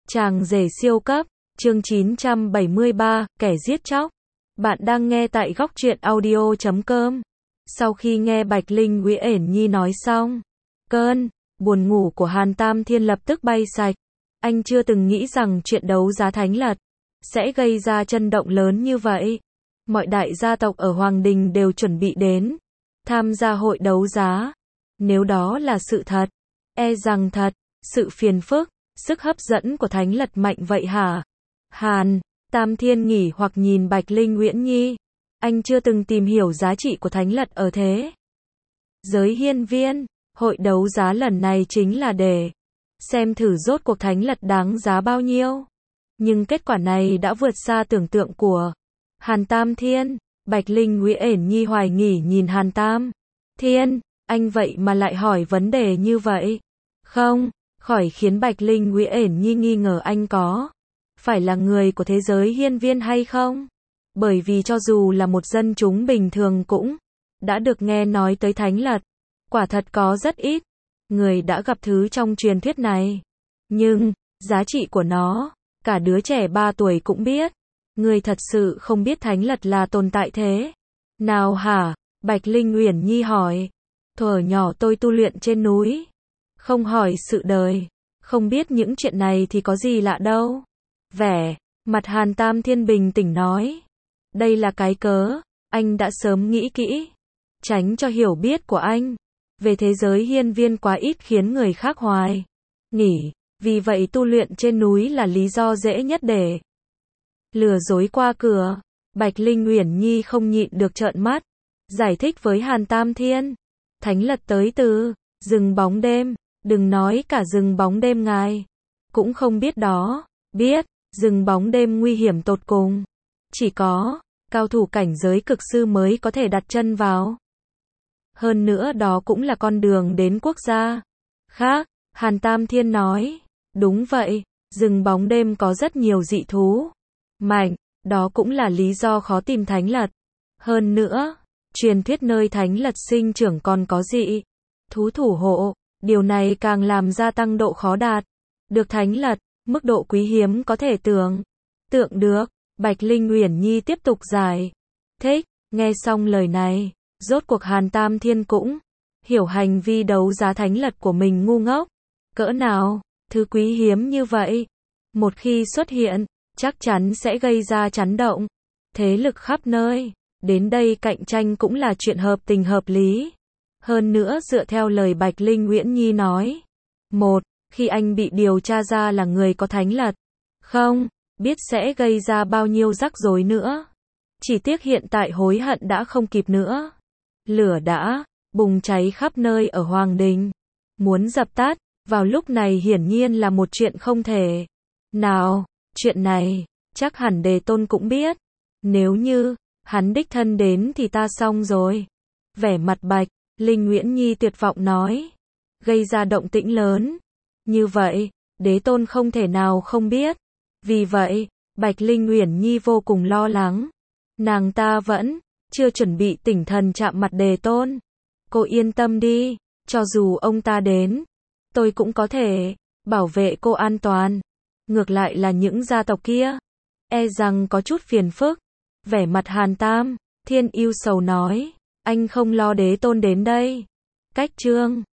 Chàng rể siêu cấp, chương 973, kẻ giết chóc. Bạn đang nghe tại góc truyện audio.com. Sau khi nghe Bạch Linh Uyển Nhi nói xong, cơn buồn ngủ của Hàn Tam Thiên lập tức bay sạch. Anh chưa từng nghĩ rằng chuyện đấu giá thánh lật sẽ gây ra chấn động lớn như vậy. Mọi đại gia tộc ở Hoàng Đình đều chuẩn bị đến tham gia hội đấu giá. Nếu đó là sự thật, e rằng thật sự phiền phức. Sức hấp dẫn của thánh lật mạnh vậy hả? Hàn Tam Thiên nghỉ hoặc nhìn Bạch Linh Uyển Nhi. Anh chưa từng tìm hiểu giá trị của thánh lật ở thế giới hiên viên. Hội đấu giá lần này chính là để xem thử rốt cuộc thánh lật đáng giá bao nhiêu. Nhưng kết quả này đã vượt xa tưởng tượng của Hàn Tam Thiên. Bạch Linh Uyển Nhi hoài nghi nhìn Hàn Tam Thiên, anh vậy mà lại hỏi vấn đề như vậy? Không khỏi khiến Bạch Linh Uyển Nhi nghi ngờ anh có phải là người của thế giới hiên viên hay không. Bởi vì cho dù là một dân chúng bình thường cũng đã được nghe nói tới thánh lật. Quả thật có rất ít người đã gặp thứ trong truyền thuyết này. Nhưng giá trị của nó, cả đứa trẻ 3 tuổi cũng biết. Người thật sự không biết thánh lật là tồn tại thế nào hả? Bạch Linh Uyển Nhi hỏi. Thuở nhỏ tôi tu luyện trên núi, không hỏi sự đời, không biết những chuyện này thì có gì lạ đâu. Vẻ mặt Hàn Tam Thiên bình tĩnh nói. Đây là cái cớ, anh đã sớm nghĩ kỹ, tránh cho hiểu biết của anh về thế giới hiên viên quá ít khiến người khác hoài nghỉ. Vì vậy tu luyện trên núi là lý do dễ nhất để lừa dối qua cửa. Bạch Linh Uyển Nhi không nhịn được trợn mắt, giải thích với Hàn Tam Thiên. Thánh lật tới từ rừng bóng đêm. Đừng nói cả rừng bóng đêm ngài cũng không biết đó. Biết, rừng bóng đêm nguy hiểm tột cùng. Chỉ có cao thủ cảnh giới cực sư mới có thể đặt chân vào. Hơn nữa đó cũng là con đường đến quốc gia khác. Hàn Tam Thiên nói. Đúng vậy, rừng bóng đêm có rất nhiều dị thú mạnh, đó cũng là lý do khó tìm thánh lật. Hơn nữa, truyền thuyết nơi thánh lật sinh trưởng còn có dị thú thủ hộ. Điều này càng làm gia tăng độ khó đạt được thánh lật. Mức độ quý hiếm có thể tưởng tượng được. Bạch Linh Uyển Nhi tiếp tục giải thích. Nghe xong lời này, rốt cuộc Hàn Tam Thiên cũng hiểu hành vi đấu giá thánh lật của mình ngu ngốc cỡ nào. Thứ quý hiếm như vậy, một khi xuất hiện, chắc chắn sẽ gây ra chấn động. Thế lực khắp nơi đến đây cạnh tranh cũng là chuyện hợp tình hợp lý. Hơn nữa dựa theo lời Bạch Linh Uyển Nhi nói, một khi anh bị điều tra ra là người có thánh lật, không biết sẽ gây ra bao nhiêu rắc rối nữa. Chỉ tiếc hiện tại hối hận đã không kịp nữa. Lửa đã bùng cháy khắp nơi ở Hoàng Đình, muốn dập tắt vào lúc này hiển nhiên là một chuyện không thể nào. Chuyện này chắc hẳn Đề Tôn cũng biết. Nếu như hắn đích thân đến thì ta xong rồi. Vẻ mặt Bạch Linh Uyển Nhi tuyệt vọng nói. Gây ra động tĩnh lớn như vậy, Đế Tôn không thể nào không biết. Vì vậy, Bạch Linh Uyển Nhi vô cùng lo lắng. Nàng ta vẫn chưa chuẩn bị tinh thần chạm mặt Đề Tôn. Cô yên tâm đi, cho dù ông ta đến, tôi cũng có thể bảo vệ cô an toàn. Ngược lại là những gia tộc kia, e rằng có chút phiền phức. Vẻ mặt Hàn Tam Thiên ưu sầu nói. Anh không lo Đế Tôn đến đây cách chương